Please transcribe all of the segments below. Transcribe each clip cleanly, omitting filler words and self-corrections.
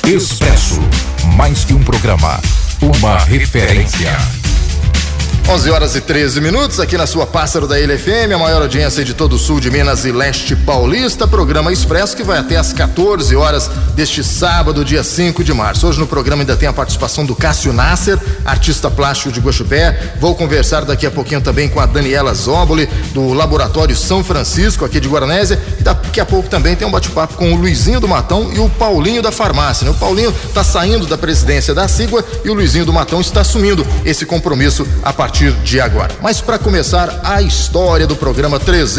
Expresso, mais que um programa, uma referência. 11h13, aqui na sua Pássaro da Ilha FM, a maior audiência de todo o sul de Minas e leste paulista, programa Expresso que vai até às 14 horas deste sábado, dia 5 de março. Hoje no programa ainda tem a participação do Cássio Nasser, artista plástico de Guaxupé. Vou conversar daqui a pouquinho também com a Daniela Zóboli, do Laboratório São Francisco, aqui de Guaranésia. E daqui a pouco também tem um bate-papo com o Luizinho do Matão e o Paulinho da Farmácia, né? O Paulinho está saindo da presidência da Sigua e o Luizinho do Matão está assumindo esse compromisso a partir de agora. Mas para começar a história do programa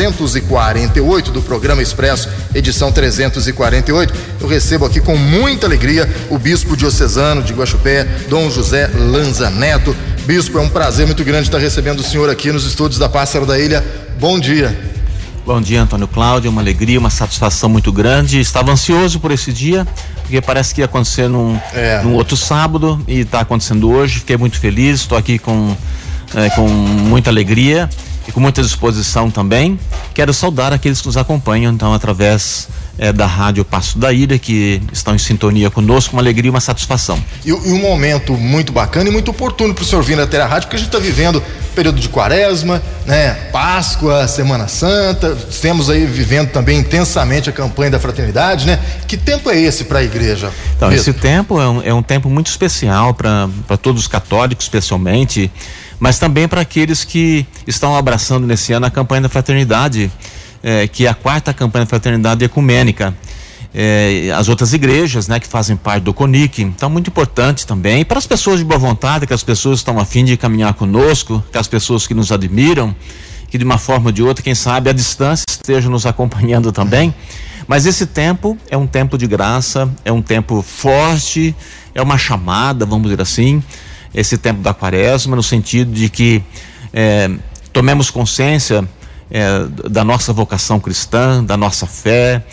348 do programa Expresso, edição 348, eu recebo aqui com muita alegria o bispo diocesano de Guaxupé, Dom José Lanza Neto. Bispo, é um prazer muito grande estar recebendo o senhor aqui nos estúdios da Pássaro da Ilha. Bom dia. Bom dia, Antônio Cláudio, uma alegria, uma satisfação muito grande. Estava ansioso por esse dia, porque parece que ia acontecer num outro sábado e está acontecendo hoje. Fiquei muito feliz, estou aqui com muita alegria e com muita disposição também. Quero saudar aqueles que nos acompanham, então, através da Rádio Passo da Ilha, que estão em sintonia conosco, uma alegria e uma satisfação. E um momento muito bacana e muito oportuno para o senhor vir até a rádio, porque a gente está vivendo período de Quaresma, né? Páscoa, Semana Santa, estamos aí vivendo também intensamente a campanha da fraternidade, né? Que tempo é esse para a igreja? Então, esse tempo é um tempo muito especial para todos os católicos, especialmente, mas também para aqueles que estão abraçando nesse ano a campanha da fraternidade, que é a 4ª campanha da fraternidade ecumênica. As outras igrejas, né, que fazem parte do CONIC. Então, muito importante também, e para as pessoas de boa vontade, que as pessoas estão a fim de caminhar conosco, que as pessoas que nos admiram, que de uma forma ou de outra, quem sabe, à distância estejam nos acompanhando também. Mas esse tempo é um tempo de graça, é um tempo forte, é uma chamada, vamos dizer assim, esse tempo da Quaresma, no sentido de que tomemos consciência da nossa vocação cristã, da nossa fé,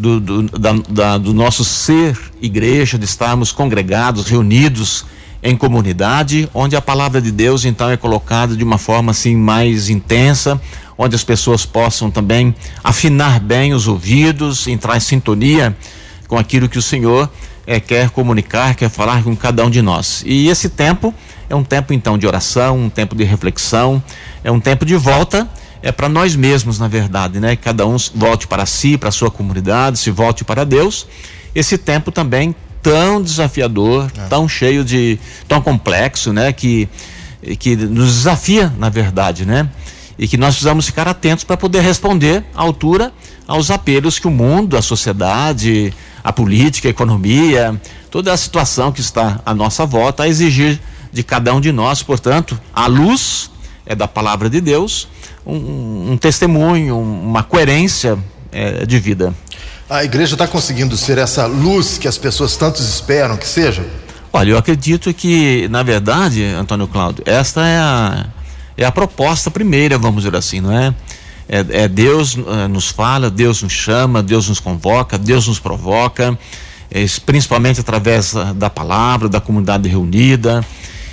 do nosso ser igreja, de estarmos congregados, reunidos em comunidade, onde a palavra de Deus então é colocada de uma forma assim mais intensa, onde as pessoas possam também afinar bem os ouvidos, entrar em sintonia com aquilo que o Senhor quer comunicar, quer falar com cada um de nós. E esse tempo é um tempo então de oração, um tempo de reflexão, é um tempo de volta para nós mesmos, na verdade, né? Cada um volte para si, para a sua comunidade, se volte para Deus. Esse tempo também tão desafiador, tão cheio tão complexo, né? Que nos desafia, na verdade, né? E que nós precisamos ficar atentos para poder responder à altura aos apelos que o mundo, a sociedade, a política, a economia, toda a situação que está à nossa volta, a exigir de cada um de nós. Portanto, a luz da palavra de Deus, um testemunho, uma coerência de vida. A igreja está conseguindo ser essa luz que as pessoas tanto esperam que seja? Olha, eu acredito que, na verdade, Antônio Cláudio, esta é a proposta primeira, vamos dizer assim, não é? Deus nos fala, Deus nos chama, Deus nos convoca, Deus nos provoca, principalmente através da palavra, da comunidade reunida,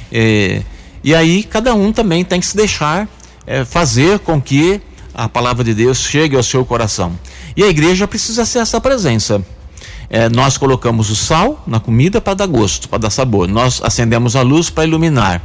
e aí cada um também tem que se deixar fazer com que a palavra de Deus chegue ao seu coração. E a igreja precisa ser essa presença. Nós colocamos o sal na comida para dar gosto, para dar sabor. Nós acendemos a luz para iluminar.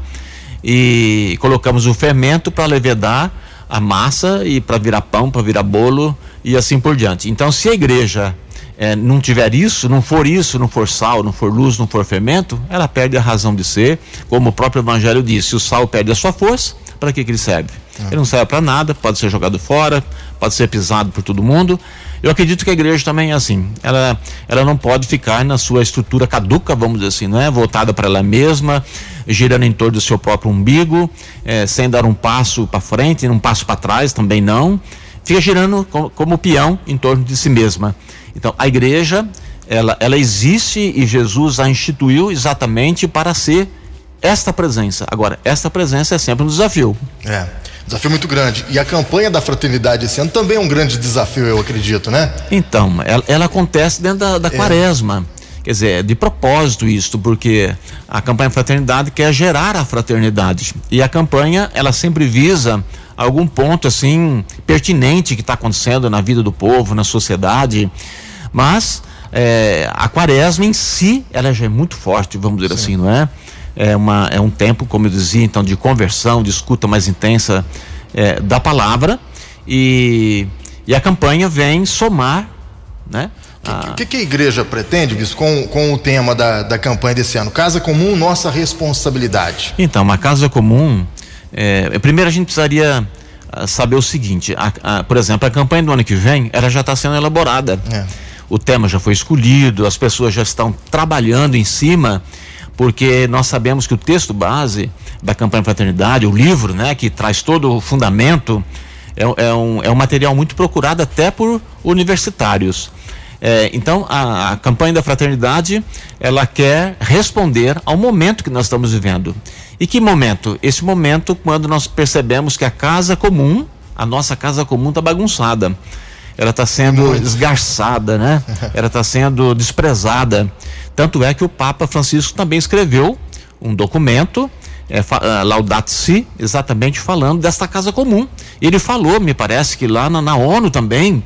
E colocamos o fermento para levedar a massa e para virar pão, para virar bolo e assim por diante. Então, se a igreja não tiver isso, não for sal, não for luz, não for fermento, ela perde a razão de ser. Como o próprio Evangelho diz, se o sal perde a sua força, para que ele serve? Ele não serve para nada, pode ser jogado fora, pode ser pisado por todo mundo. Eu acredito que a igreja também é assim, ela não pode ficar na sua estrutura caduca, vamos dizer assim, não é? Voltada para ela mesma, girando em torno do seu próprio umbigo, sem dar um passo para frente, um passo para trás também não, fica girando como peão em torno de si mesma. Então a igreja, ela existe e Jesus a instituiu exatamente para ser esta presença. Agora, esta presença é sempre um desafio. Desafio muito grande. E a campanha da fraternidade esse ano também é um grande desafio, eu acredito, né? Então, ela acontece dentro da Quaresma. Quer dizer, de propósito isso, porque a campanha Fraternidade quer gerar a fraternidade. E a campanha, ela sempre visa algum ponto, assim, pertinente que está acontecendo na vida do povo, na sociedade. Mas a quaresma em si, ela já é muito forte, vamos dizer assim, não é? É um tempo, como eu dizia, então, de conversão, de escuta mais intensa da palavra, e a campanha vem somar, né? O que a igreja pretende, bispo, com o tema da campanha desse ano? Casa Comum, nossa responsabilidade. Então, uma casa comum, primeiro a gente precisaria saber o seguinte, por exemplo, a campanha do ano que vem, ela já está sendo elaborada. O tema já foi escolhido, as pessoas já estão trabalhando em cima, porque nós sabemos que o texto base da campanha Fraternidade, o livro, né, que traz todo o fundamento, é um material muito procurado até por universitários. Então a campanha da Fraternidade, ela quer responder ao momento que nós estamos vivendo. E que momento? Esse momento quando nós percebemos que a casa comum, a nossa casa comum está bagunçada, ela está sendo esgarçada, né? Ela está sendo desprezada. Tanto é que o Papa Francisco também escreveu um documento, Laudato Si, exatamente falando desta casa comum. Ele falou, me parece que lá na ONU também,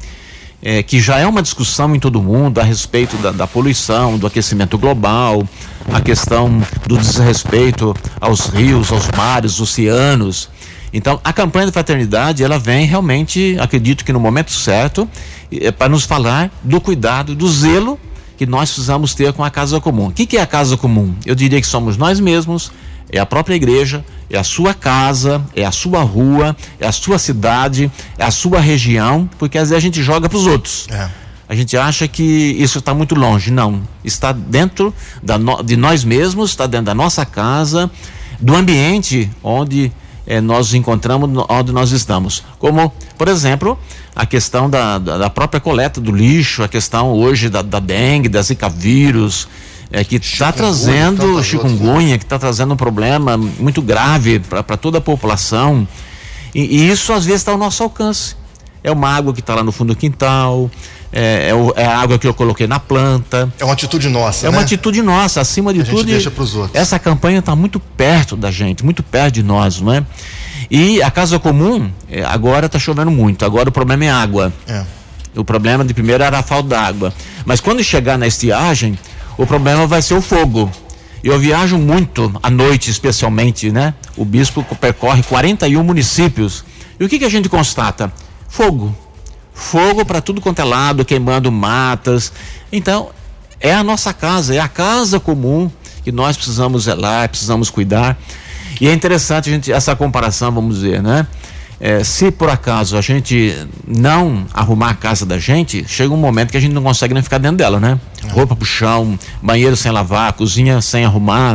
que já é uma discussão em todo o mundo a respeito da poluição, do aquecimento global, a questão do desrespeito aos rios, aos mares, oceanos. Então, a campanha da Fraternidade, ela vem realmente, acredito que no momento certo, para nos falar do cuidado, do zelo que nós precisamos ter com a casa comum. O que é a casa comum? Eu diria que somos nós mesmos, é a própria igreja, é a sua casa, é a sua rua, é a sua cidade, é a sua região, porque às vezes a gente joga para os outros. A gente acha que isso está muito longe. Não, está dentro de nós mesmos, está dentro da nossa casa, do ambiente onde nós nos encontramos, onde nós estamos. Como, por exemplo, a questão da própria coleta do lixo, a questão hoje da dengue, da zika vírus, que está trazendo chikungunya, que está trazendo um problema muito grave para toda a população, e isso às vezes está ao nosso alcance. É uma água que está lá no fundo do quintal, é a água que eu coloquei na planta. É uma atitude nossa, uma atitude nossa, acima de tudo. A gente deixa pros outros. Essa campanha está muito perto da gente, muito perto de nós, não é? E a casa comum, agora está chovendo muito, agora o problema é água. O problema de primeiro era a falta d'água, mas quando chegar na estiagem, o problema vai ser o fogo. Eu viajo muito à noite, especialmente, né? O bispo percorre 41 municípios. E o que a gente constata? Fogo para tudo quanto é lado, queimando matas. Então, é a nossa casa, é a casa comum que nós precisamos zelar, precisamos cuidar. E é interessante essa comparação, vamos dizer, né? Se por acaso a gente não arrumar a casa da gente, chega um momento que a gente não consegue nem ficar dentro dela, né? Roupa pro chão, banheiro sem lavar, cozinha sem arrumar,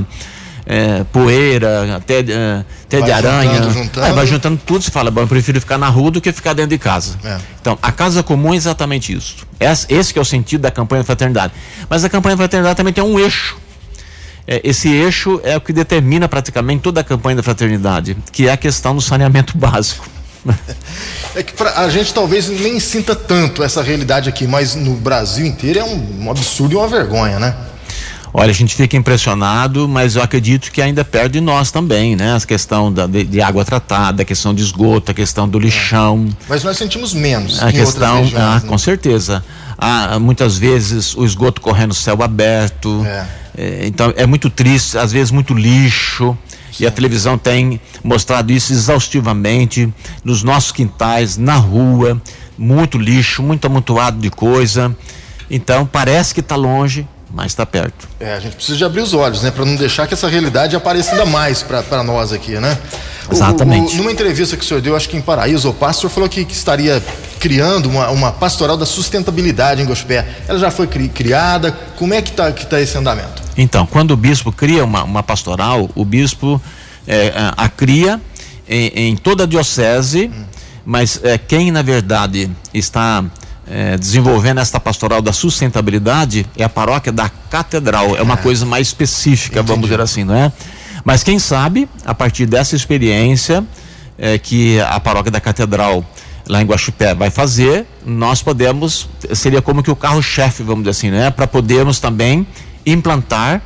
poeira, até de aranha. Vai juntando tudo, você fala, bom, eu prefiro ficar na rua do que ficar dentro de casa. Então, a casa comum é exatamente isso. Esse que é o sentido da campanha da Fraternidade. Mas a campanha da Fraternidade também tem um eixo. Esse eixo é o que determina praticamente toda a campanha da Fraternidade, que é a questão do saneamento básico. É que a gente talvez nem sinta tanto essa realidade aqui, mas no Brasil inteiro é um absurdo e uma vergonha, né? Olha, a gente fica impressionado, mas eu acredito que ainda perto de nós também, né? A questão de água tratada, a questão de esgoto, a questão do lixão. Mas nós sentimos menos a questão, outras regiões, né? Com certeza. Muitas vezes o esgoto correndo céu aberto. Então é muito triste, às vezes muito lixo. Sim. E a televisão tem mostrado isso exaustivamente nos nossos quintais, na rua, muito lixo, muito amontoado de coisa. Então parece que está longe, mas está perto. A gente precisa de abrir os olhos, né, para não deixar que essa realidade apareça ainda mais para nós aqui, né? Exatamente. Numa entrevista que o senhor deu, acho que em Paraíso, o senhor falou que estaria criando uma pastoral da sustentabilidade em Guaxupé. Ela já foi criada? Como é que tá esse andamento? Então, quando o bispo cria uma pastoral, o bispo a cria em toda a diocese, mas quem na verdade está desenvolvendo esta pastoral da sustentabilidade é a paróquia da Catedral, é uma coisa mais específica. Entendi. Vamos dizer assim, não é? Mas quem sabe, a partir dessa experiência que a paróquia da Catedral lá em Guaxupé vai fazer, nós seria como que o carro-chefe, vamos dizer assim, né? Para podermos também implantar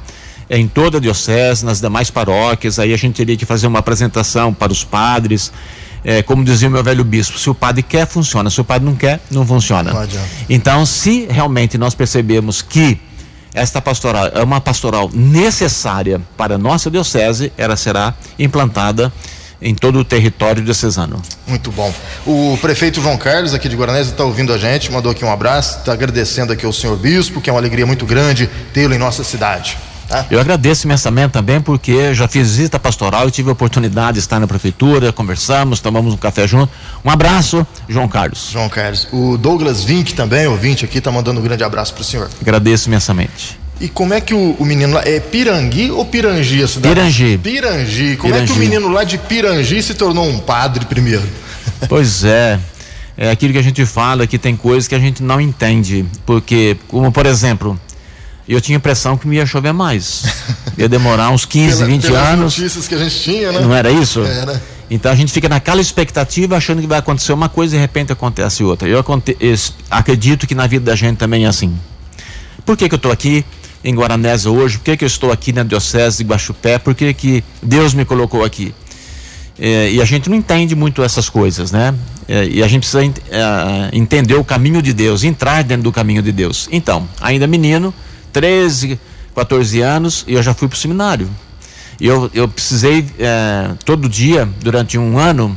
em toda a diocese, nas demais paróquias. Aí a gente teria que fazer uma apresentação para os padres. Como dizia o meu velho bispo, se o padre quer, funciona, se o padre não quer, não funciona. Então, se realmente nós percebemos que esta pastoral é uma pastoral necessária para a nossa diocese, ela será implantada em todo o território diocesano. Muito bom. O prefeito João Carlos, aqui de Guaranésia, está ouvindo a gente, mandou aqui um abraço, está agradecendo aqui ao senhor bispo, que é uma alegria muito grande tê-lo em nossa cidade. Tá? Eu agradeço imensamente também, porque já fiz visita pastoral e tive a oportunidade de estar na prefeitura, conversamos, tomamos um café junto. Um abraço, João Carlos. João Carlos. O Douglas Vink também, ouvinte aqui, está mandando um grande abraço para o senhor. Agradeço imensamente. E como é que o menino lá, é Pirangui ou Pirangi a cidade? Pirangi. Pirangi. Como é que o menino lá de Pirangi se tornou um padre primeiro? Pois é aquilo que a gente fala, que tem coisas que a gente não entende, porque, como por exemplo, eu tinha a impressão que me ia chover mais, ia demorar uns 15, 20 anos. Notícias que a gente tinha, né? Não era isso? Era. Então a gente fica naquela expectativa, achando que vai acontecer uma coisa e de repente acontece outra. Eu acredito que na vida da gente também é assim. Por que eu estou aqui em Guaranésia hoje? Por que eu estou aqui na diocese de Guaxupé? Por que Deus me colocou aqui? E a gente não entende muito essas coisas, né? E a gente precisa entender o caminho de Deus, entrar dentro do caminho de Deus. Então, ainda menino, 13, 14 anos, e eu já fui para o seminário. E eu precisei todo dia, durante um ano,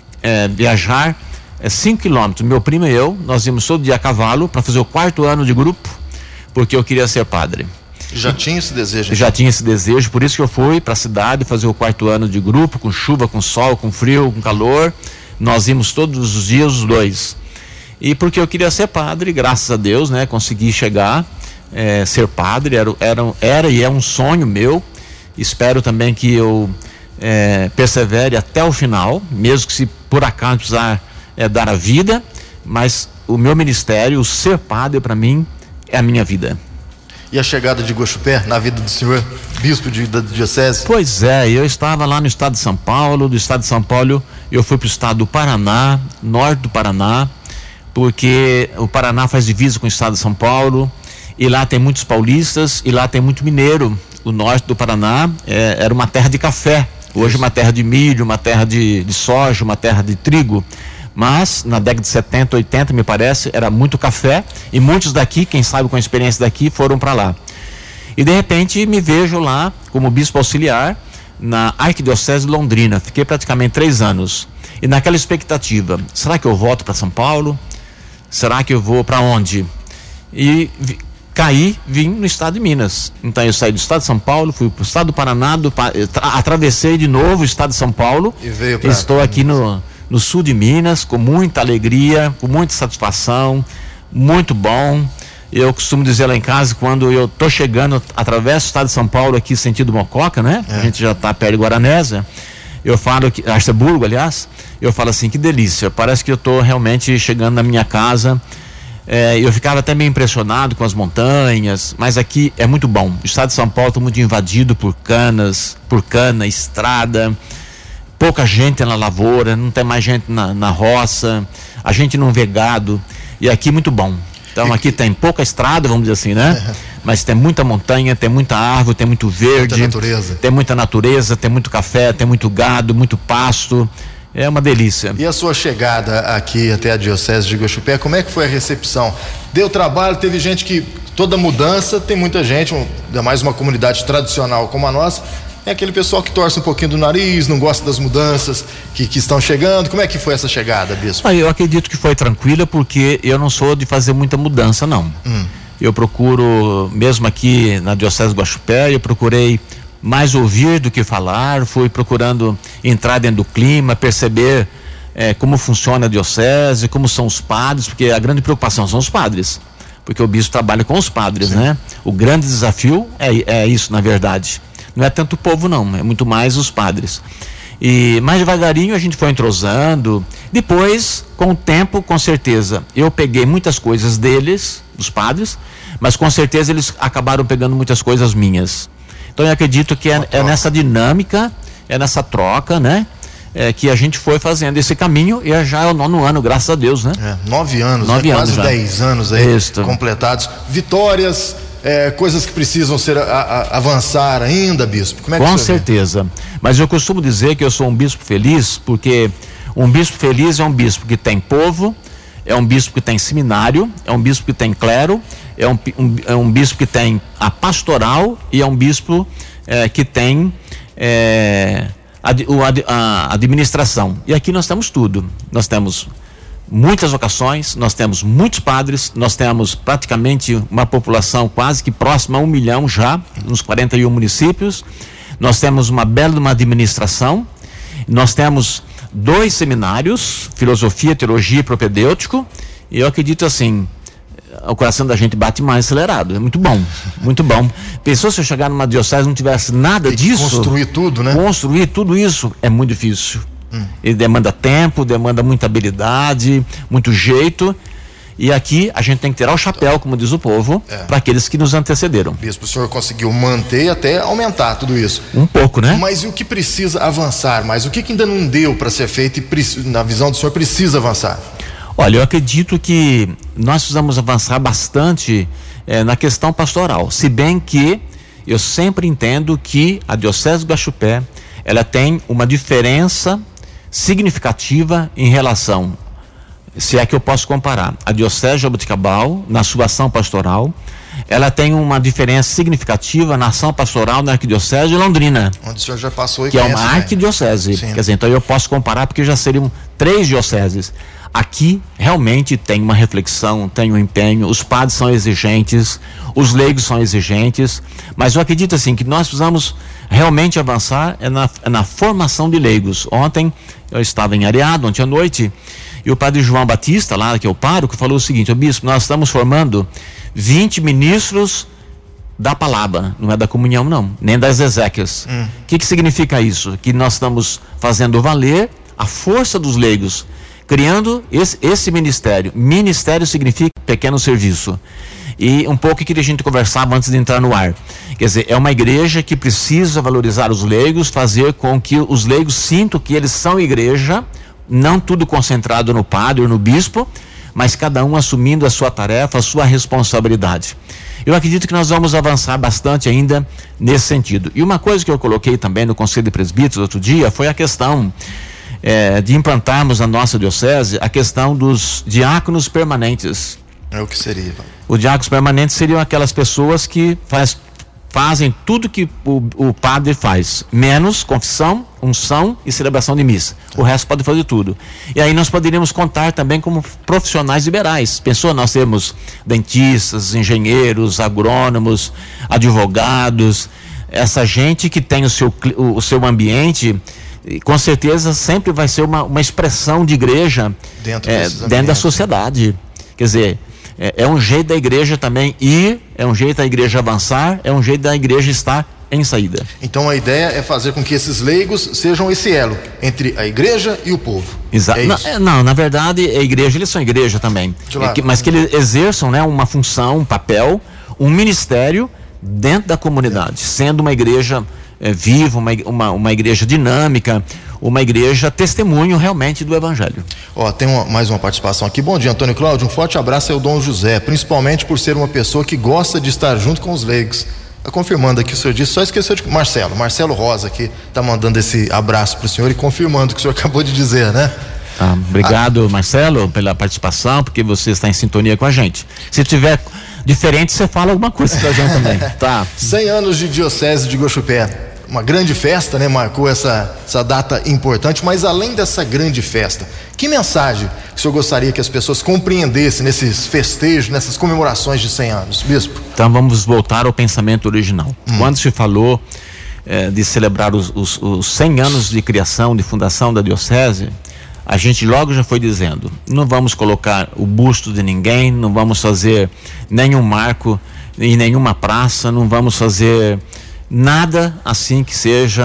viajar 5 quilômetros. Meu primo e eu, nós íamos todo dia a cavalo para fazer o 4º ano de grupo, porque eu queria ser padre. Já tinha esse desejo? Já tinha esse desejo, por isso que eu fui para a cidade fazer o 4º ano de grupo, com chuva, com sol, com frio, com calor. Nós íamos todos os dias, os 2. E porque eu queria ser padre, graças a Deus, né? Consegui chegar, ser padre, era e é um sonho meu. Espero também que eu persevere até o final, mesmo que se por acaso precisar dar a vida, mas o meu ministério, o ser padre, para mim, é a minha vida. E a chegada de Guaxupé na vida do senhor, bispo da diocese? Pois eu estava lá no estado de São Paulo, do estado de São Paulo eu fui para o estado do Paraná, norte do Paraná, porque o Paraná faz divisa com o estado de São Paulo, e lá tem muitos paulistas, e lá tem muito mineiro. O norte do Paraná era uma terra de café, hoje é uma terra de milho, uma terra de soja, uma terra de trigo. Mas na década de 70, 80, me parece, era muito café, e muitos daqui, quem sabe com a experiência daqui, foram para lá. E de repente me vejo lá como bispo auxiliar na Arquidiocese de Londrina. Fiquei praticamente 3 anos. E naquela expectativa, será que eu volto para São Paulo? Será que eu vou para onde? E vim no estado de Minas. Então eu saí do estado de São Paulo, fui para o estado do Paraná, atravessei de novo o estado de São Paulo. E veio para estou aqui no sul de Minas, com muita alegria, com muita satisfação, muito bom. Eu costumo dizer lá em casa, quando eu tô chegando, atravesso o estado de São Paulo aqui, sentido Mococa, né? A gente já tá perto de Guaranésia. Eu falo que, Arceburgo, aliás, eu falo assim, que delícia, parece que eu tô realmente chegando na minha casa. Eu ficava até meio impressionado com as montanhas, mas aqui é muito bom. O estado de São Paulo está muito invadido por cana, estrada, pouca gente na lavoura, não tem mais gente na roça, a gente não vê gado, e aqui muito bom. Então aqui tem pouca estrada, vamos dizer assim, né? Mas tem muita montanha, tem muita árvore, tem muito verde, tem muita natureza, tem muito café, tem muito gado, muito pasto. É uma delícia. E a sua chegada aqui até a Diocese de Guaxupé, como é que foi a recepção? Deu trabalho? Teve gente que, toda mudança, tem muita gente, ainda mais uma comunidade tradicional como a nossa, é aquele pessoal que torce um pouquinho do nariz, não gosta das mudanças que estão chegando. Como é que foi essa chegada, bispo? Eu acredito que foi tranquila, porque eu não sou de fazer muita mudança, não. Eu procuro, mesmo aqui na Diocese de Guaxupé, eu procurei mais ouvir do que falar, fui procurando entrar dentro do clima, perceber como funciona a diocese, como são os padres, porque a grande preocupação são os padres, porque o bispo trabalha com os padres, né? O grande desafio é isso, na verdade. Não é tanto o povo, não, é muito mais os padres. E mais devagarinho a gente foi entrosando. Depois, com o tempo, com certeza, eu peguei muitas coisas deles, dos padres, mas com certeza eles acabaram pegando muitas coisas minhas. Então eu acredito que é nessa dinâmica, é nessa troca, né? Que a gente foi fazendo esse caminho, e já é o 9º ano, graças a Deus, né? 9 anos, 9 quase anos 10 anos aí Isso. completados. Vitórias, coisas que precisam avançar ainda, bispo? Como é que Com certeza, mas eu costumo dizer que eu sou um bispo feliz, porque um bispo feliz é um bispo que tem povo, é um bispo que tem seminário, é um bispo que tem clero, é um bispo que tem a pastoral e é um bispo que tem a administração. E aqui nós temos tudo. Nós temos muitas vocações, nós temos muitos padres, nós temos praticamente uma população quase que próxima a 1 milhão já, nos 41 municípios. Nós temos uma bela administração, nós temos 2 seminários, filosofia, teologia e propedêutico, e eu acredito assim, o coração da gente bate mais acelerado, é muito bom, muito bom. Pensou se eu chegar numa diocese e não tivesse nada disso? Construir tudo, né? Construir tudo isso é muito difícil. Ele demanda tempo, demanda muita habilidade, muito jeito. E aqui a gente tem que tirar o chapéu, como diz o povo, para aqueles que nos antecederam. Bispo, o senhor conseguiu manter e até aumentar tudo isso. Um pouco, né? Mas e o que precisa avançar mais? O que ainda não deu para ser feito e, na visão do senhor, precisa avançar? Olha, eu acredito que nós precisamos avançar bastante na questão pastoral. Se bem que eu sempre entendo que a Diocese do Guaxupé, ela tem uma diferença significativa em relação, se é que eu posso comparar, a Diocese de Jaboticabal, na sua ação pastoral, ela tem uma diferença significativa na ação pastoral na Arquidiocese de Londrina. Onde o senhor já passou e que é uma arquidiocese. Quer dizer, então eu posso comparar porque já seriam 3 dioceses. Aqui realmente tem uma reflexão, tem um empenho, os padres são exigentes, os leigos são exigentes, mas eu acredito assim que nós precisamos realmente avançar na formação de leigos. Ontem eu estava em Areado, ontem à noite, e o padre João Batista, lá que é o pároco, falou o seguinte: bispo, nós estamos formando 20 ministros da palavra, não é da comunhão não, nem das exéquias. O que significa isso? Que nós estamos fazendo valer a força dos leigos, criando esse ministério. Ministério significa pequeno serviço. E um pouco que a gente conversava antes de entrar no ar. Quer dizer, é uma igreja que precisa valorizar os leigos, fazer com que os leigos sintam que eles são igreja, não tudo concentrado no padre ou no bispo, mas cada um assumindo a sua tarefa, a sua responsabilidade. Eu acredito que nós vamos avançar bastante ainda nesse sentido. E uma coisa que eu coloquei também no Conselho de Presbíteros outro dia foi a questão de implantarmos na nossa diocese a questão dos diáconos permanentes. O que seria? Os diáconos permanentes seriam aquelas pessoas que fazem tudo que o padre faz, menos confissão, unção e celebração de missa. O resto pode fazer tudo. E aí nós poderíamos contar também como profissionais liberais. Pensou, nós temos dentistas, engenheiros, agrônomos, advogados, essa gente que tem o seu ambiente, e com certeza sempre vai ser uma expressão de igreja dentro da sociedade. Quer dizer, é um jeito da igreja também ir, é um jeito da igreja avançar, é um jeito da igreja estar em saída. Então a ideia é fazer com que esses leigos sejam esse elo entre a igreja e o povo. Exato. Não, na verdade a igreja, eles são igreja também, claro. Mas que eles exerçam, né, uma função, um papel, um ministério dentro da comunidade, sendo uma igreja viva, uma igreja dinâmica, uma igreja testemunho realmente do evangelho. Tem mais uma participação aqui. Bom dia, Antônio Cláudio, um forte abraço ao Dom José, principalmente por ser uma pessoa que gosta de estar junto com os leigos. Confirmando aqui, o senhor disse, só esqueceu de Marcelo Rosa aqui está mandando esse abraço para o senhor e confirmando o que o senhor acabou de dizer, né? Obrigado, Marcelo, pela participação, porque você está em sintonia com a gente. Se tiver diferente, você fala alguma coisa pra gente também. Tá. 100 anos de Diocese de Guaxupé. Uma grande festa, né? Marcou essa data importante, mas além dessa grande festa, que mensagem que o senhor gostaria que as pessoas compreendessem nesses festejos, nessas comemorações de 100 anos, bispo? Então vamos voltar ao pensamento original. Quando se falou de celebrar os 100 anos de criação, de fundação da Diocese, a gente logo já foi dizendo, não vamos colocar o busto de ninguém, não vamos fazer nenhum marco em nenhuma praça, não vamos fazer nada assim que seja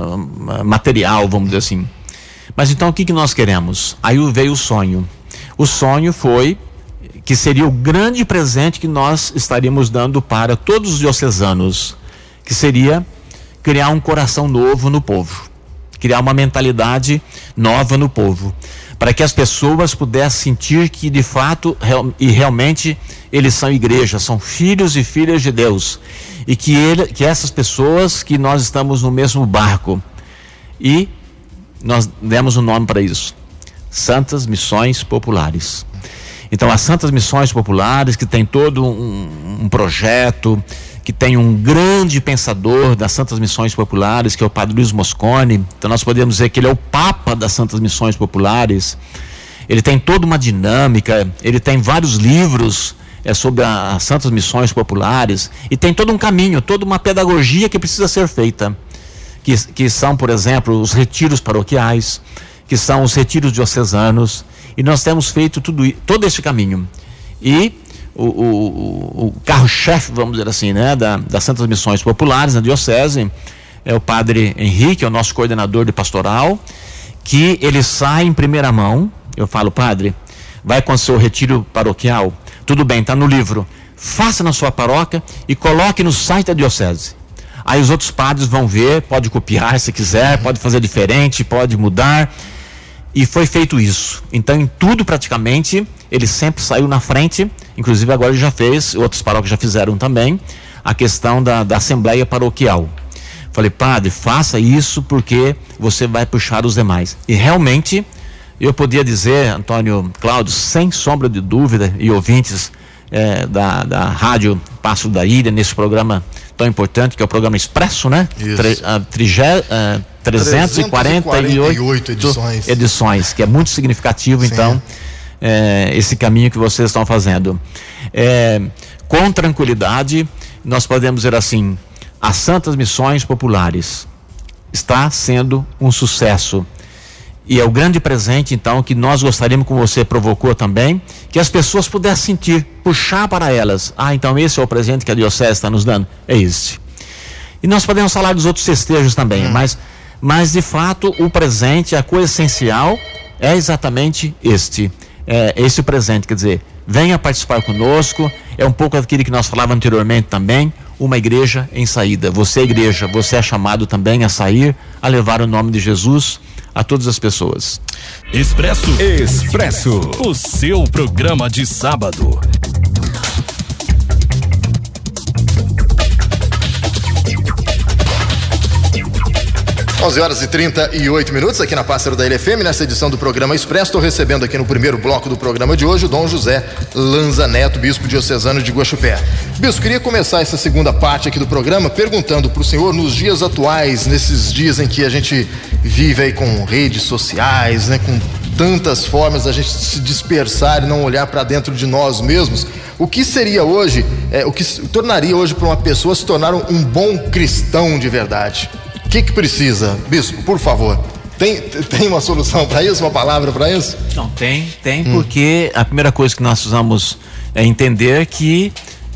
material, vamos dizer assim. Mas então o que nós queremos? Aí veio o sonho. O sonho foi que seria o grande presente que nós estaríamos dando para todos os diocesanos, que seria criar um coração novo no povo. criar uma mentalidade nova no povo, para que as pessoas pudessem sentir que de fato e realmente eles são igreja, são filhos e filhas de Deus, e que essas pessoas, que nós estamos no mesmo barco, e nós demos um nome para isso: Santas Missões Populares. Então, as Santas Missões Populares, que tem todo um projeto, que tem um grande pensador das Santas Missões Populares, que é o Padre Luiz Mosconi. Então nós podemos dizer que ele é o Papa das Santas Missões Populares. Ele tem toda uma dinâmica, ele tem vários livros sobre as Santas Missões Populares, e tem todo um caminho, toda uma pedagogia que precisa ser feita, que são, por exemplo, os retiros paroquiais, que são os retiros diocesanos, e nós temos feito todo esse caminho. E o carro-chefe, vamos dizer assim, né, das Santas Missões Populares na diocese é o Padre Henrique, é o nosso coordenador de pastoral, que ele sai em primeira mão. Eu falo: padre, vai acontecer o retiro paroquial? Tudo bem, está no livro, faça na sua paróquia e coloque no site da diocese. Aí os outros padres vão ver, pode copiar se quiser, pode fazer diferente, pode mudar. E foi feito isso. Então, em tudo praticamente, ele sempre saiu na frente. Inclusive agora ele já fez, outras paróquias já fizeram também, a questão da assembleia paroquial. Falei: padre, faça isso, porque você vai puxar os demais. E realmente, eu podia dizer, Antônio Cláudio, sem sombra de dúvida, e ouvintes da rádio Passo da Ilha, nesse programa tão importante, que é o programa Expresso, né? 348 edições, que é muito significativo. Sim. Então, esse caminho que vocês estão fazendo. Com tranquilidade, nós podemos dizer assim: as Santas Missões Populares está sendo um sucesso. E é o grande presente, então, que nós gostaríamos, como você provocou também, que as pessoas pudessem sentir, puxar para elas: então esse é o presente que a diocese está nos dando, é esse. E nós podemos falar dos outros festejos também, mas de fato o presente, a coisa essencial é exatamente esse presente, quer dizer, venha participar conosco. É um pouco aquilo que nós falávamos anteriormente também, uma igreja em saída. Você é igreja, você é chamado também a sair, a levar o nome de Jesus a todas as pessoas. Expresso, o seu programa de sábado. 11h38 aqui na Pássaro da Ilha FM, nessa edição do programa Expresso. Estou recebendo aqui no primeiro bloco do programa de hoje o Dom José Lanza Neto, bispo diocesano de Guaxupé. Bispo, queria começar essa segunda parte aqui do programa perguntando para o senhor, nos dias atuais, nesses dias em que a gente vive aí com redes sociais, né, com tantas formas da gente se dispersar e não olhar para dentro de nós mesmos, o que seria hoje, o que tornaria hoje para uma pessoa se tornar um bom cristão de verdade? O que precisa, bispo, por favor? Tem uma solução para isso, uma palavra para isso? Não, tem, porque a primeira coisa que nós precisamos é entender que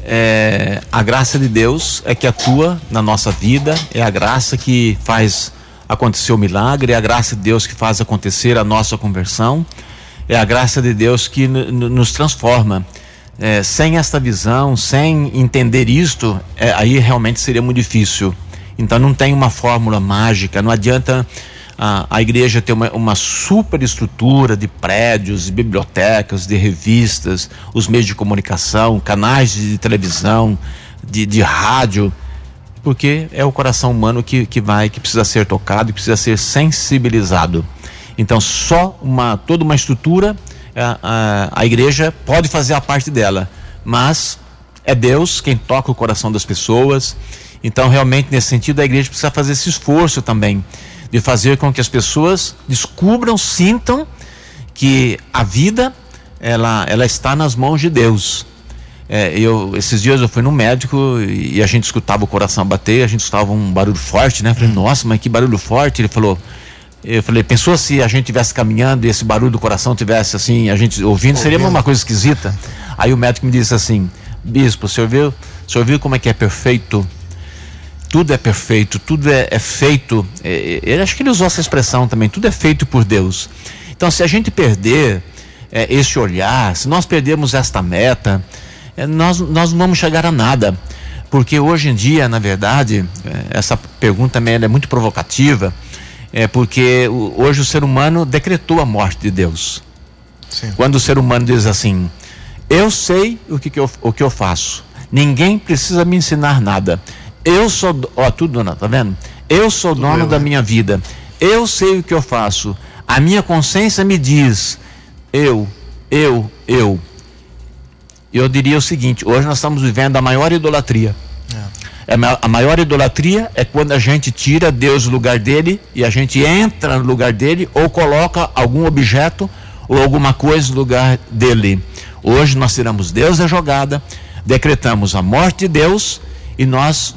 a graça de Deus é que atua na nossa vida, é a graça que faz acontecer o milagre, é a graça de Deus que faz acontecer a nossa conversão, é a graça de Deus que nos transforma. Sem esta visão, sem entender isto, aí realmente seria muito difícil. Então não tem uma fórmula mágica, não adianta a igreja ter uma super estrutura de prédios, de bibliotecas, de revistas, os meios de comunicação, canais de televisão, de rádio, porque é o coração humano que precisa ser tocado e precisa ser sensibilizado. Então toda uma estrutura, a igreja pode fazer a parte dela, mas é Deus quem toca o coração das pessoas. Então realmente nesse sentido a igreja precisa fazer esse esforço também, de fazer com que as pessoas descubram, sintam que a vida ela está nas mãos de Deus. Esses dias eu fui no médico e a gente escutava o coração bater, a gente escutava um barulho forte, né? Eu falei: nossa, mas que barulho forte. Eu falei: pensou se a gente estivesse caminhando e esse barulho do coração tivesse assim, a gente ouvindo, seria uma coisa esquisita. Aí o médico me disse assim: bispo, o senhor viu como é que é perfeito? Tudo é perfeito, tudo é feito, acho que ele usou essa expressão também, tudo é feito por Deus. Então se a gente perder esse olhar, se nós perdermos esta meta, nós não vamos chegar a nada, porque hoje em dia, na verdade, essa pergunta também é muito provocativa, porque hoje o ser humano decretou a morte de Deus. Sim. Quando o ser humano diz assim: eu sei o que eu faço, ninguém precisa me ensinar nada, eu sou, tudo, tá vendo? Eu sou dono da minha vida, eu sei o que eu faço, a minha consciência me diz, eu diria o seguinte: hoje nós estamos vivendo a maior idolatria. A maior idolatria é quando a gente tira Deus do lugar dele e a gente entra no lugar dele, ou coloca algum objeto ou alguma coisa no lugar dele. Hoje nós tiramos Deus da jogada, decretamos a morte de Deus e nós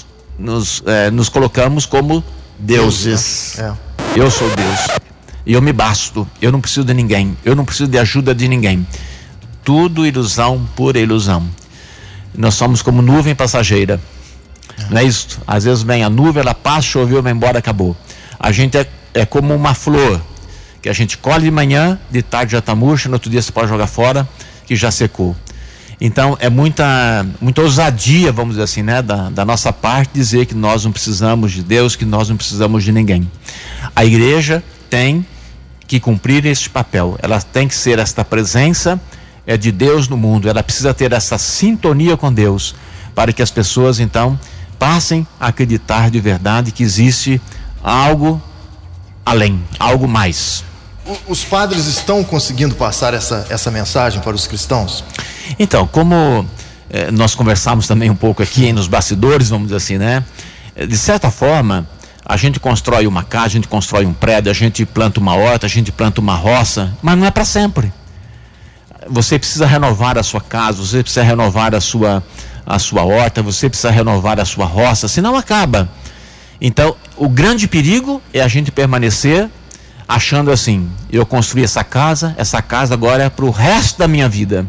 nos colocamos como deuses. Eu sou Deus e eu me basto, eu não preciso de ninguém, eu não preciso de ajuda de ninguém. Tudo ilusão, pura ilusão. Nós somos como nuvem passageira. Não é isso? Às vezes vem a nuvem, ela passa, choveu, vai embora, acabou. A gente é como uma flor que a gente colhe de manhã, de tarde já está murcha, no outro dia você pode jogar fora, que já secou. Então é muita ousadia, vamos dizer assim, né, da nossa parte, dizer que nós não precisamos de Deus, que nós não precisamos de ninguém. A igreja tem que cumprir este papel, ela tem que ser esta presença de Deus no mundo, ela precisa ter essa sintonia com Deus, para que as pessoas então passem a acreditar de verdade que existe algo além, algo mais. Os padres estão conseguindo passar essa mensagem para os cristãos? Então, como nós conversamos também um pouco aqui nos bastidores, vamos dizer assim, né? De certa forma, a gente constrói uma casa, a gente constrói um prédio, a gente planta uma horta, a gente planta uma roça, mas não é para sempre. Você precisa renovar a sua casa, você precisa renovar a sua horta, você precisa renovar a sua roça, senão acaba. Então, o grande perigo é a gente permanecer achando assim: eu construí essa casa agora é para o resto da minha vida.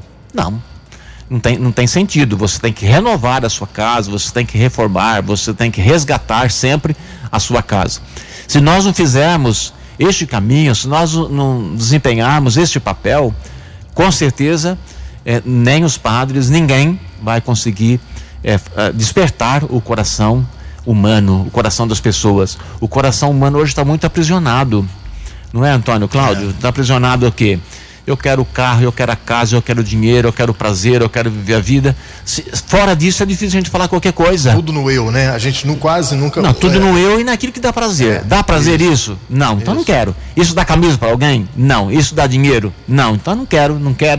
Não tem sentido. Você tem que renovar a sua casa, você tem que reformar, você tem que resgatar sempre a sua casa. Se nós não fizermos este caminho, se nós não desempenharmos este papel, com certeza nem os padres, ninguém vai conseguir despertar o coração humano, o coração das pessoas. O coração humano hoje está muito aprisionado, não é, Antônio Cláudio? Está aprisionado o quê? Eu quero o carro, eu quero a casa, eu quero o dinheiro, eu quero o prazer, eu quero viver a vida. Fora disso é difícil a gente falar qualquer coisa. Tudo no eu, né? A gente quase nunca... Não, tudo no eu e naquilo que dá prazer. Dá prazer isso? Não, então não quero. Isso dá camisa para alguém? Não. Isso dá dinheiro? Não, então não quero.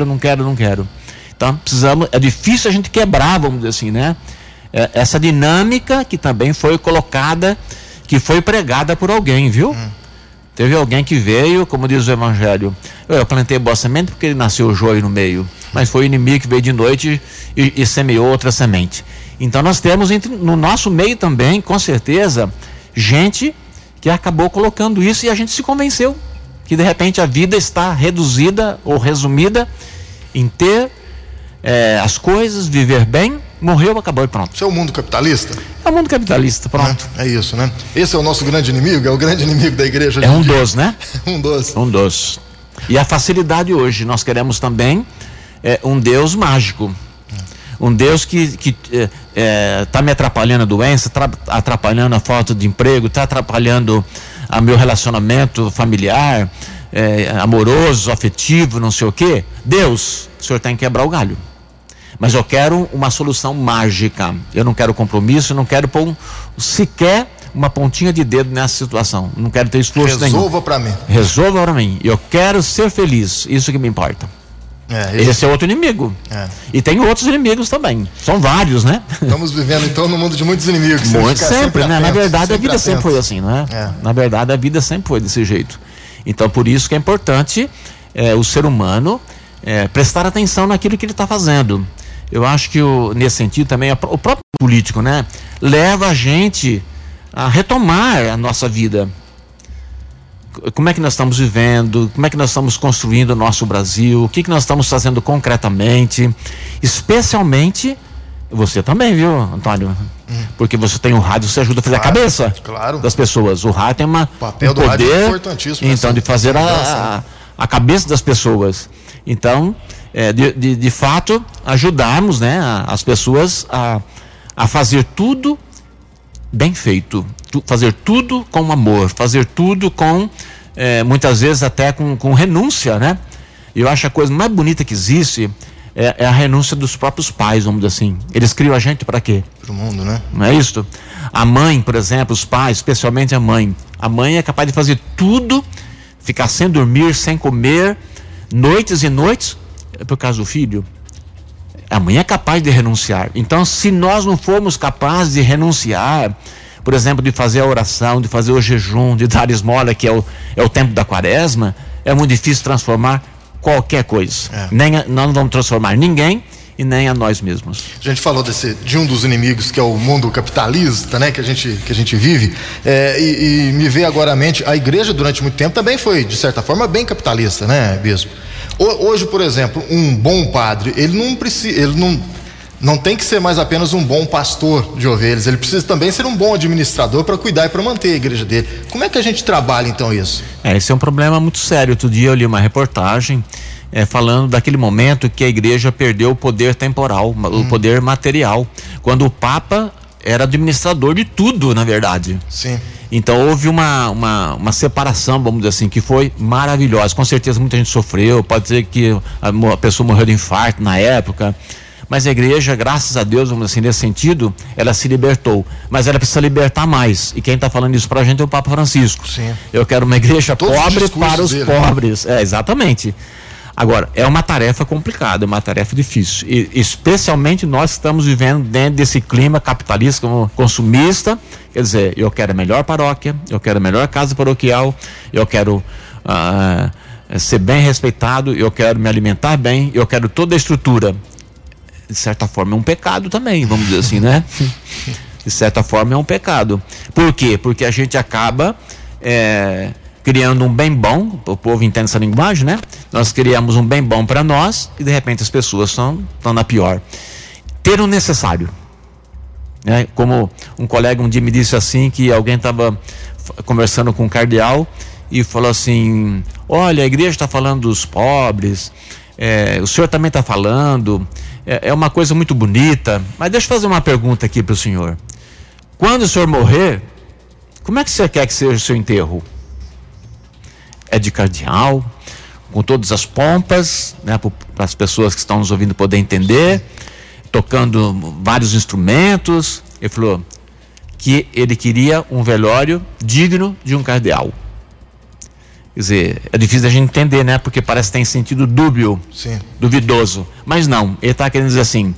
Então precisamos, é difícil a gente quebrar, vamos dizer assim, né? Essa dinâmica que também foi colocada, que foi pregada por alguém, viu? Teve alguém que veio, como diz o Evangelho, eu plantei boa semente porque ele nasceu o joio no meio, mas foi o inimigo que veio de noite e semeou outra semente. Então nós temos no nosso meio também, com certeza, gente que acabou colocando isso e a gente se convenceu que de repente a vida está reduzida ou resumida em ter as coisas, viver bem, morreu, acabou e pronto. Isso é o mundo capitalista? É o mundo capitalista, pronto. É isso, né? Esse é o nosso grande inimigo, é o grande inimigo da igreja. É um dos, né? Um dos. E a facilidade hoje, nós queremos também um Deus mágico. Um Deus que está me atrapalhando a doença, está atrapalhando a falta de emprego, está atrapalhando o meu relacionamento familiar, amoroso, afetivo, não sei o quê. Deus, o Senhor tem que quebrar o galho. Mas eu quero uma solução mágica. Eu não quero compromisso, eu não quero pôr sequer uma pontinha de dedo nessa situação. Não quero ter esforço nenhum. Resolva para mim. Eu quero ser feliz. Isso que me importa. Esse é outro inimigo. E tem outros inimigos também. São vários, né? Estamos vivendo então no mundo de muitos inimigos. Sempre, né? Na verdade a vida sempre foi assim, não é? Na verdade a vida sempre foi desse jeito. Então por isso que é importante o ser humano prestar atenção naquilo que ele está fazendo. Eu acho que nesse sentido também o próprio político, né, leva a gente a retomar a nossa vida. Como é que nós estamos vivendo? Como é que nós estamos construindo o nosso Brasil? O que nós estamos fazendo concretamente? Especialmente você também, viu, Antônio? Porque você tem o rádio, você ajuda a fazer a cabeça das pessoas. O rádio tem um poder importantíssimo, então, de fazer a cabeça das pessoas. Então, de fato, ajudarmos, né, as pessoas a fazer tudo bem feito, fazer tudo com amor, fazer tudo com, muitas vezes até com renúncia, né? Eu acho a coisa mais bonita que existe é a renúncia dos próprios pais, vamos dizer assim. Eles criam a gente para quê? Para o mundo, né? Não é isso? A mãe, por exemplo, os pais, especialmente a mãe é capaz de fazer tudo, ficar sem dormir, sem comer, noites e noites, por causa do filho. A mãe é capaz de renunciar. Então, se nós não formos capazes de renunciar, por exemplo, de fazer a oração, de fazer o jejum, de dar esmola, que é o tempo da quaresma, é muito difícil transformar qualquer coisa. Nós não vamos transformar ninguém e nem a nós mesmos. A gente falou de um dos inimigos, que é o mundo capitalista, né, que a gente vive, e me veio agora à mente, a igreja durante muito tempo também foi, de certa forma, bem capitalista, né, bispo? Hoje, por exemplo, um bom padre, ele não tem que ser mais apenas um bom pastor de ovelhas, ele precisa também ser um bom administrador para cuidar e para manter a igreja dele. Como é que a gente trabalha então isso? Esse é um problema muito sério. Outro dia eu li uma reportagem falando daquele momento que a igreja perdeu o poder temporal, o poder material, quando o Papa era administrador de tudo, na verdade. Sim. Então houve uma separação, vamos dizer assim, que foi maravilhosa. Com certeza muita gente sofreu, pode ser que a pessoa morreu de infarto na época, mas a igreja, graças a Deus, vamos dizer assim, nesse sentido, ela se libertou, mas ela precisa libertar mais, e quem está falando isso pra gente é o Papa Francisco. Sim. Eu quero uma igreja pobre para os pobres. Exatamente. Agora, é uma tarefa complicada, é uma tarefa difícil, e especialmente nós estamos vivendo dentro desse clima capitalista, consumista. Quer dizer, eu quero a melhor paróquia, eu quero a melhor casa paroquial, eu quero ser bem respeitado, eu quero me alimentar bem, eu quero toda a estrutura. De certa forma é um pecado também, vamos dizer assim, né? De certa forma é um pecado. Por quê? Porque a gente acaba criando um bem bom, o povo entende essa linguagem, né? Nós criamos um bem bom para nós e de repente as pessoas estão na pior. Ter o necessário, né? Como um colega um dia me disse assim, que alguém estava conversando com um cardeal e falou assim: olha, a igreja está falando dos pobres, o senhor também está falando, é uma coisa muito bonita, mas deixa eu fazer uma pergunta aqui para o senhor. Quando o senhor morrer, como é que você quer que seja o seu enterro? É de cardeal, com todas as pompas, né, para as pessoas que estão nos ouvindo poder entender, tocando vários instrumentos. Ele falou que ele queria um velório digno de um cardeal. Quer dizer, é difícil a gente entender, né? Porque parece que tem sentido dúbio, sim, duvidoso. Mas não, ele está querendo dizer assim,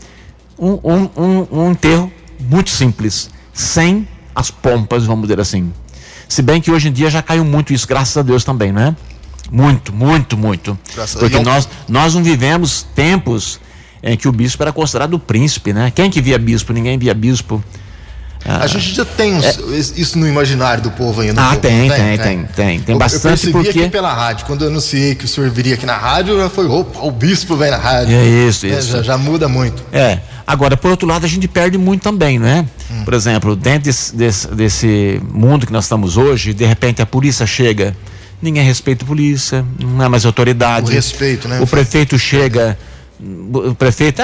um enterro muito simples, sem as pompas, vamos dizer assim. Se bem que hoje em dia já caiu muito isso, graças a Deus também, né? Muito, muito, muito. Porque nós não vivemos tempos em que o bispo era considerado o príncipe, né? Quem que via bispo? Ninguém via bispo. A gente já tem isso no imaginário do povo ainda. Tem bastante. Eu percebi aqui pela rádio, quando eu anunciei que o senhor viria aqui na rádio, já foi, o bispo vem na rádio. Isso. Já muda muito. Agora, por outro lado, a gente perde muito também, não é? Por exemplo, dentro desse mundo que nós estamos hoje, de repente a polícia chega, ninguém respeita a polícia, não é mais autoridade. O respeito, né? O prefeito chega... O prefeito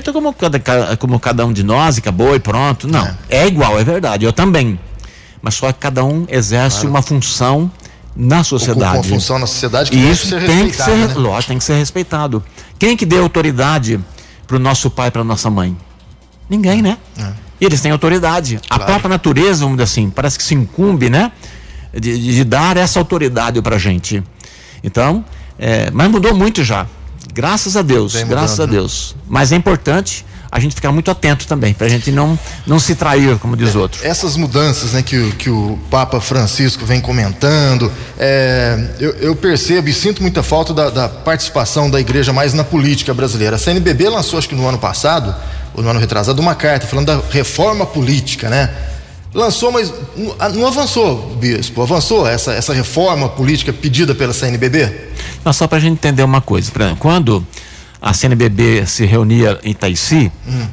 é como cada um de nós e acabou e pronto. Não, é igual, é verdade, eu também. Mas só que cada um exerce uma função na sociedade. Uma função na sociedade que e isso tem que ser respeitado. Quem que deu autoridade para o nosso pai, para a nossa mãe? Ninguém, né? E eles têm autoridade. Claro. A própria natureza, vamos dizer assim, parece que se incumbe, né? De dar essa autoridade para a gente. Então, mas mudou muito já. Graças a Deus, graças a Deus. Mas é importante a gente ficar muito atento também, para a gente não se trair, como diz outro. Essas mudanças, né, que o Papa Francisco vem comentando, eu percebo e sinto muita falta da participação da igreja mais na política brasileira. A CNBB lançou, acho que no ano passado, ou no ano retrasado, uma carta falando da reforma política, né? Lançou, mas não avançou, bispo. Avançou essa reforma política pedida pela CNBB? Não, só para a gente entender uma coisa. Por exemplo, quando a CNBB se reunia em Itaici,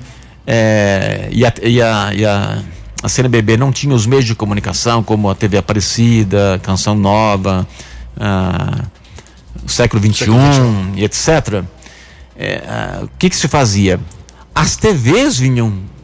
a CNBB não tinha os meios de comunicação como a TV Aparecida, Canção Nova, o Século XXI e etc. O que se fazia? As TVs vinham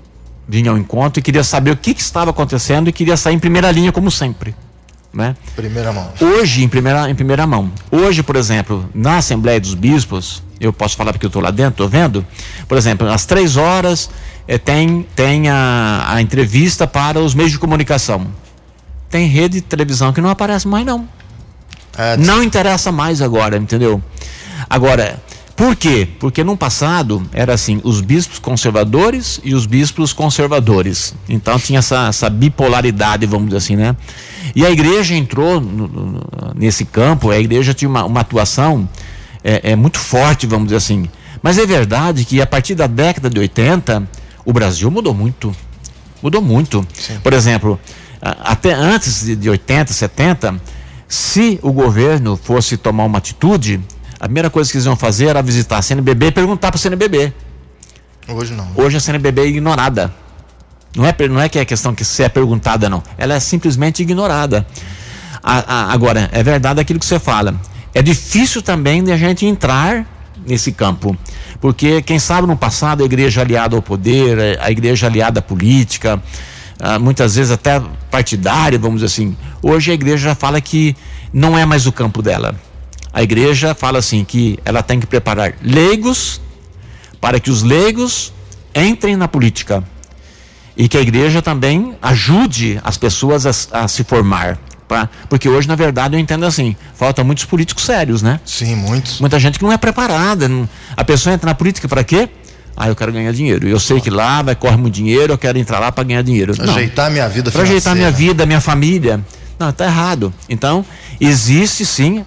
vinha ao encontro e queria saber o que estava acontecendo e queria sair em primeira linha, como sempre, né? Primeira mão. Hoje, em primeira mão. Hoje, por exemplo, na Assembleia dos Bispos, eu posso falar porque eu estou lá dentro, estou vendo, por exemplo, às 3h tem a entrevista para os meios de comunicação. Tem rede de televisão que não aparece mais, não. Não interessa mais agora, entendeu? Agora, por quê? Porque no passado era assim, os bispos conservadores e os bispos conservadores. Então tinha essa bipolaridade, vamos dizer assim, né? E a igreja entrou nesse campo, a igreja tinha uma atuação muito forte, vamos dizer assim. Mas é verdade que a partir da década de 80, o Brasil mudou muito. Mudou muito. Sim. Por exemplo, até antes de 80, 70, se o governo fosse tomar uma atitude, a primeira coisa que eles iam fazer era visitar a CNBB e perguntar para a CNBB. Hoje não. Hoje a CNBB é ignorada. Não é que é questão que se é perguntada, não. Ela é simplesmente ignorada. Agora, é verdade aquilo que você fala. É difícil também de a gente entrar nesse campo. Porque, quem sabe, no passado, a igreja aliada ao poder, a igreja aliada à política, muitas vezes até partidária, vamos dizer assim. Hoje a igreja já fala que não é mais o campo dela. A igreja fala assim, que ela tem que preparar leigos para que os leigos entrem na política e que a igreja também ajude as pessoas a se formar, porque hoje, na verdade, eu entendo assim, faltam muitos políticos sérios, né? Sim, muitos. Muita gente que não é preparada, a pessoa entra na política para quê? Eu quero ganhar dinheiro, eu sei que lá corre muito dinheiro, eu quero entrar lá para ganhar dinheiro. Ajeitar minha vida financeira. Para ajeitar minha vida, minha família. Não, está errado. Então, existe sim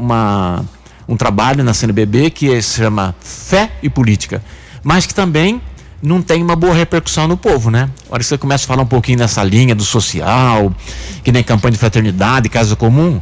um trabalho na CNBB que se chama Fé e Política, mas que também não tem uma boa repercussão no povo, né? A hora que você começa a falar um pouquinho nessa linha do social, que nem campanha de fraternidade, casa comum,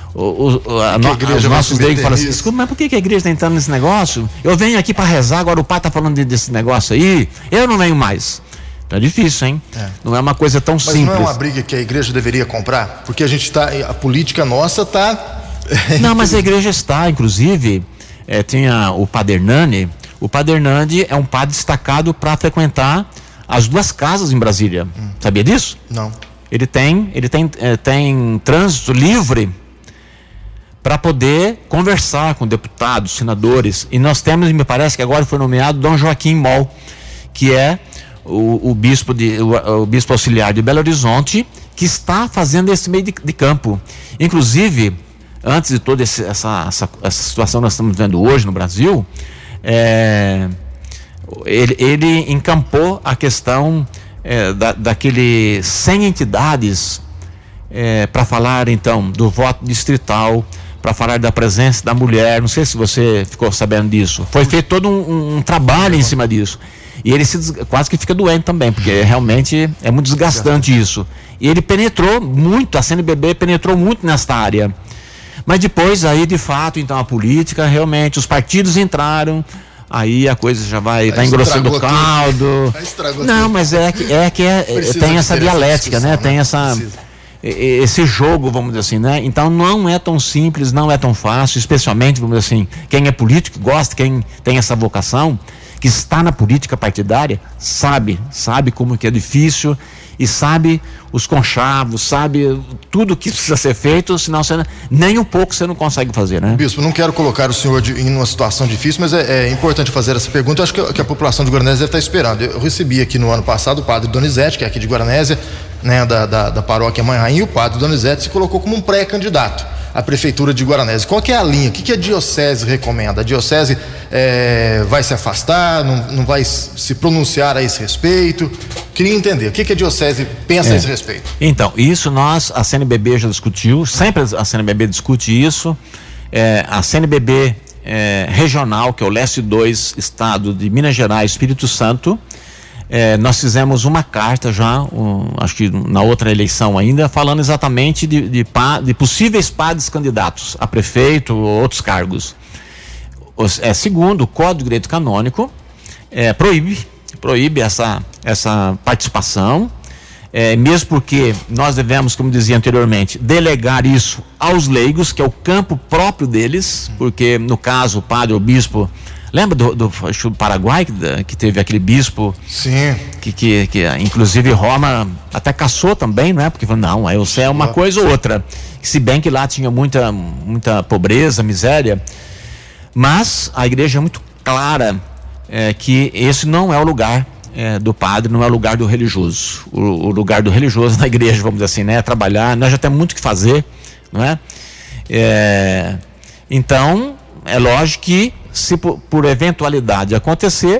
os nossos leigos falam assim, escuta, mas por que a igreja está entrando nesse negócio? Eu venho aqui para rezar, agora o pai está falando desse negócio aí, eu não venho mais. Então é difícil, hein? Não é uma coisa tão simples. Mas não é uma briga que a igreja deveria comprar? Porque a política nossa está... Não, mas a igreja está, inclusive, tinha o Padre Hernani. O Padre Hernani é um padre destacado para frequentar as 2 casas em Brasília. Sabia disso? Não. Ele tem trânsito livre para poder conversar com deputados, senadores. E nós temos, me parece que agora foi nomeado Dom Joaquim Moll, que é o bispo auxiliar de Belo Horizonte, que está fazendo esse meio de campo. Inclusive, antes de toda essa situação que nós estamos vendo hoje no Brasil, ele encampou a questão daquele 100 entidades para falar então do voto distrital, para falar da presença da mulher. Não sei se você ficou sabendo disso. Foi feito todo um trabalho em cima disso. E ele quase que fica doente também, porque realmente é muito desgastante isso. E ele penetrou muito, a CNBB penetrou muito nesta área. Mas depois aí, de fato, então a política, realmente, os partidos entraram, aí a coisa já vai engrossando o caldo. Não, mas tem essa dialética, né? Tem esse jogo, vamos dizer assim, né? Então não é tão simples, não é tão fácil, especialmente, vamos dizer assim, quem é político, gosta, quem tem essa vocação, que está na política partidária, sabe como que é difícil e sabe os conchavos, sabe tudo que precisa ser feito, senão nem um pouco você não consegue fazer, né? Bispo, não quero colocar o senhor em uma situação difícil, mas é importante fazer essa pergunta. Eu acho que a população de Guaranésia deve estar esperando. Eu recebi aqui no ano passado o padre Donizete, que é aqui de Guaranésia, né, da paróquia Mãe Rainha, e o padre Donizete se colocou como um pré-candidato à prefeitura de Guaranésia. Qual que é a linha? O que a diocese recomenda? A diocese vai se afastar, não vai se pronunciar a esse respeito? Queria entender, o que a diocese pensa a esse respeito? Então, isso a CNBB já discutiu, sempre a CNBB discute isso. A CNBB regional, que é o Leste 2, estado de Minas Gerais, Espírito Santo, nós fizemos uma carta já, acho que na outra eleição ainda, falando exatamente de possíveis padres candidatos a prefeito ou outros cargos. Segundo o Código de Direito Canônico, proíbe essa participação, mesmo porque nós devemos, como dizia anteriormente, delegar isso aos leigos, que é o campo próprio deles, porque no caso o padre ou o bispo Lembra do Paraguai, que teve aquele bispo? Sim. Que inclusive Roma até caçou também, não é? Porque falou, não, aí você é uma coisa ou outra. Se bem que lá tinha muita pobreza, miséria. Mas a igreja é muito clara que esse não é o lugar do padre, não é o lugar do religioso. O lugar do religioso na igreja, vamos dizer assim, né? É trabalhar, nós já temos muito o que fazer, não é? Então, é lógico que se por eventualidade acontecer,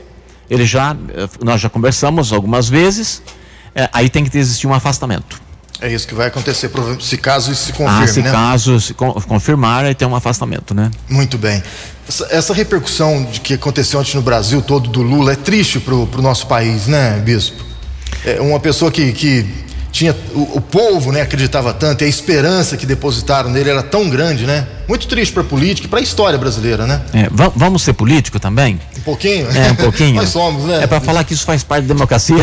nós já conversamos algumas vezes, aí tem que existir um afastamento. É isso que vai acontecer, se caso isso se confirme, se caso se confirmar, aí tem um afastamento, né? Muito bem. Essa repercussão de que aconteceu antes no Brasil todo do Lula é triste pro nosso país, né, bispo? É uma pessoa que tinha o povo, né, acreditava tanto, e a esperança que depositaram nele era tão grande, né? Muito triste para a política e para a história brasileira, né? Vamos ser político também? Um pouquinho? Um pouquinho. Nós somos, né? É para falar que isso faz parte da democracia.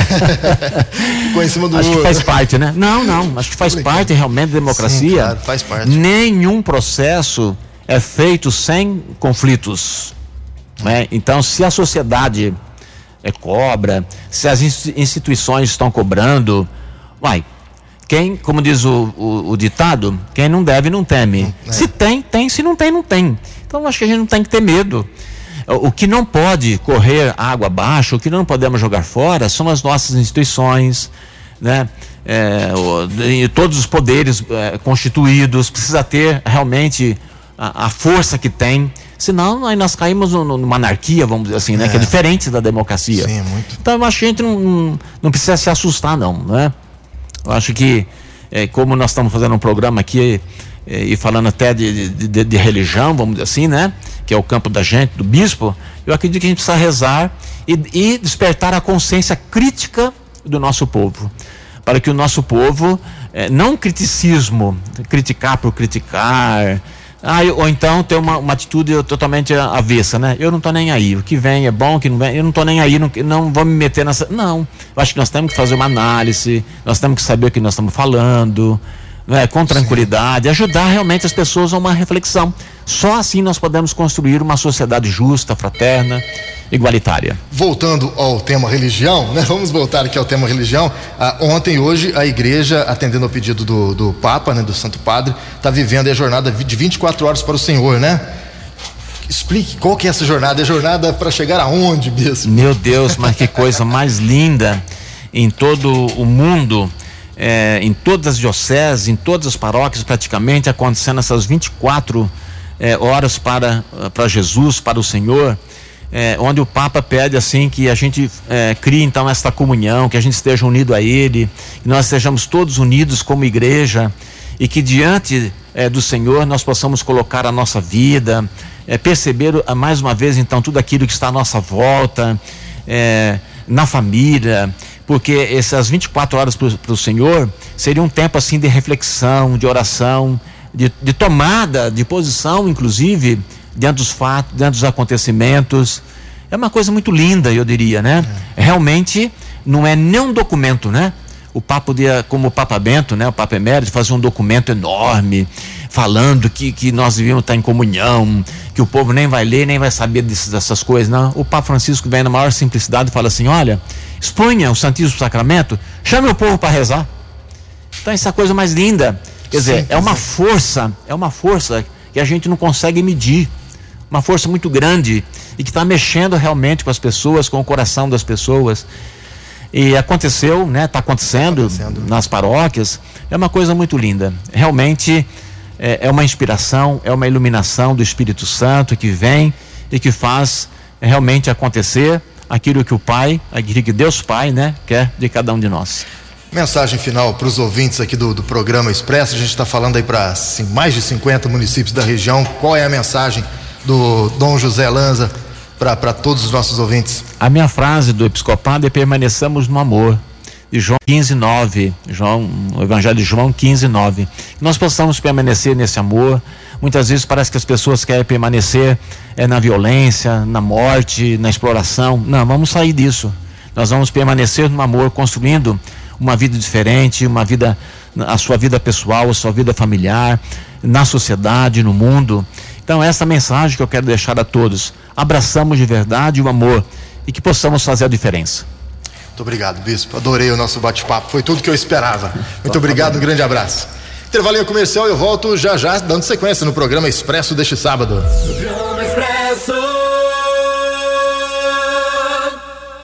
Ficou em cima do Acho que faz parte, né? Não, acho que faz parte realmente da democracia. Sim, claro, faz parte. Nenhum processo é feito sem conflitos, né? Então, se a sociedade cobra, se as instituições estão cobrando, como diz o ditado, quem não deve não teme. Se tem, se não tem, não tem. Então acho que a gente não tem que ter medo. O que não pode correr água abaixo, o que não podemos jogar fora são as nossas instituições, né? Todos os poderes constituídos, precisa ter realmente a força que tem, senão aí nós caímos numa anarquia, vamos dizer assim, né? Que é diferente da democracia. Sim, muito. Então eu acho que a gente não precisa se assustar, não, né? Eu acho que, como nós estamos fazendo um programa aqui e falando até de religião, vamos dizer assim, né? Que é o campo da gente, do bispo, eu acredito que a gente precisa rezar e despertar a consciência crítica do nosso povo, para que o nosso povo, não criticismo, criticar por criticar, ou então ter uma atitude totalmente avessa, né? Eu não tô nem aí, o que vem é bom, o que não vem, eu não tô nem aí, não vou me meter nessa, não, eu acho que nós temos que fazer uma análise, nós temos que saber o que nós estamos falando, né? Com tranquilidade, ajudar realmente as pessoas a uma reflexão. Só assim nós podemos construir uma sociedade justa, fraterna, igualitária. Voltando ao tema religião, né? Vamos voltar aqui ao tema religião. Ontem e hoje a igreja, atendendo ao pedido do Papa, né, do Santo Padre, está vivendo a jornada de 24 horas para o Senhor, né? Explique qual que é essa jornada. É jornada para chegar aonde, bispo? Meu Deus, mas que coisa mais linda. Em todo o mundo, em todas as dioceses, em todas as paróquias praticamente, acontecendo essas 24 horas para Jesus, para o Senhor, onde o Papa pede assim que a gente crie então esta comunhão, que a gente esteja unido a Ele, que nós estejamos todos unidos como igreja e que diante do Senhor nós possamos colocar a nossa vida, perceber mais uma vez então tudo aquilo que está à nossa volta, na família, porque essas 24 horas para o Senhor seria um tempo assim de reflexão, de oração, de tomada de posição, inclusive diante dos fatos, diante dos acontecimentos. É uma coisa muito linda, eu diria, né? Realmente não é nem um documento, né? O Papa podia, como o Papa Bento, né? O Papa Emérito, fazer um documento enorme falando que nós devíamos estar em comunhão, que o povo nem vai ler, nem vai saber dessas coisas, não. O Papa Francisco vem na maior simplicidade e fala assim: olha, exponha o Santíssimo Sacramento, chame o povo para rezar. Então essa é a coisa mais linda. Quer dizer, é uma força que a gente não consegue medir, uma força muito grande e que está mexendo realmente com as pessoas, com o coração das pessoas. E aconteceu, né? Está acontecendo nas paróquias. É uma coisa muito linda. Realmente é uma inspiração, é uma iluminação do Espírito Santo que vem e que faz realmente acontecer aquilo que o Pai, aquilo que Deus Pai, né, quer de cada um de nós. Mensagem final para os ouvintes aqui do programa Expresso. A gente está falando aí para mais de 50 municípios da região. Qual é a mensagem do Dom José Lanza para todos os nossos ouvintes? A minha frase do episcopado é: permaneçamos no amor, de João 15:9, o Evangelho de João 15:9. Nós possamos permanecer nesse amor. Muitas vezes parece que as pessoas querem permanecer na violência, na morte, na exploração. Não, vamos sair disso. Nós vamos permanecer no amor, construindo uma vida diferente, a sua vida pessoal, a sua vida familiar, na sociedade, no mundo, Então essa mensagem que eu quero deixar a todos: abraçamos de verdade o amor e que possamos fazer a diferença. Muito obrigado, bispo, adorei o nosso bate-papo, foi tudo que eu esperava. Muito obrigado, um grande abraço. Intervalinho comercial, eu volto já dando sequência no programa Expresso deste sábado.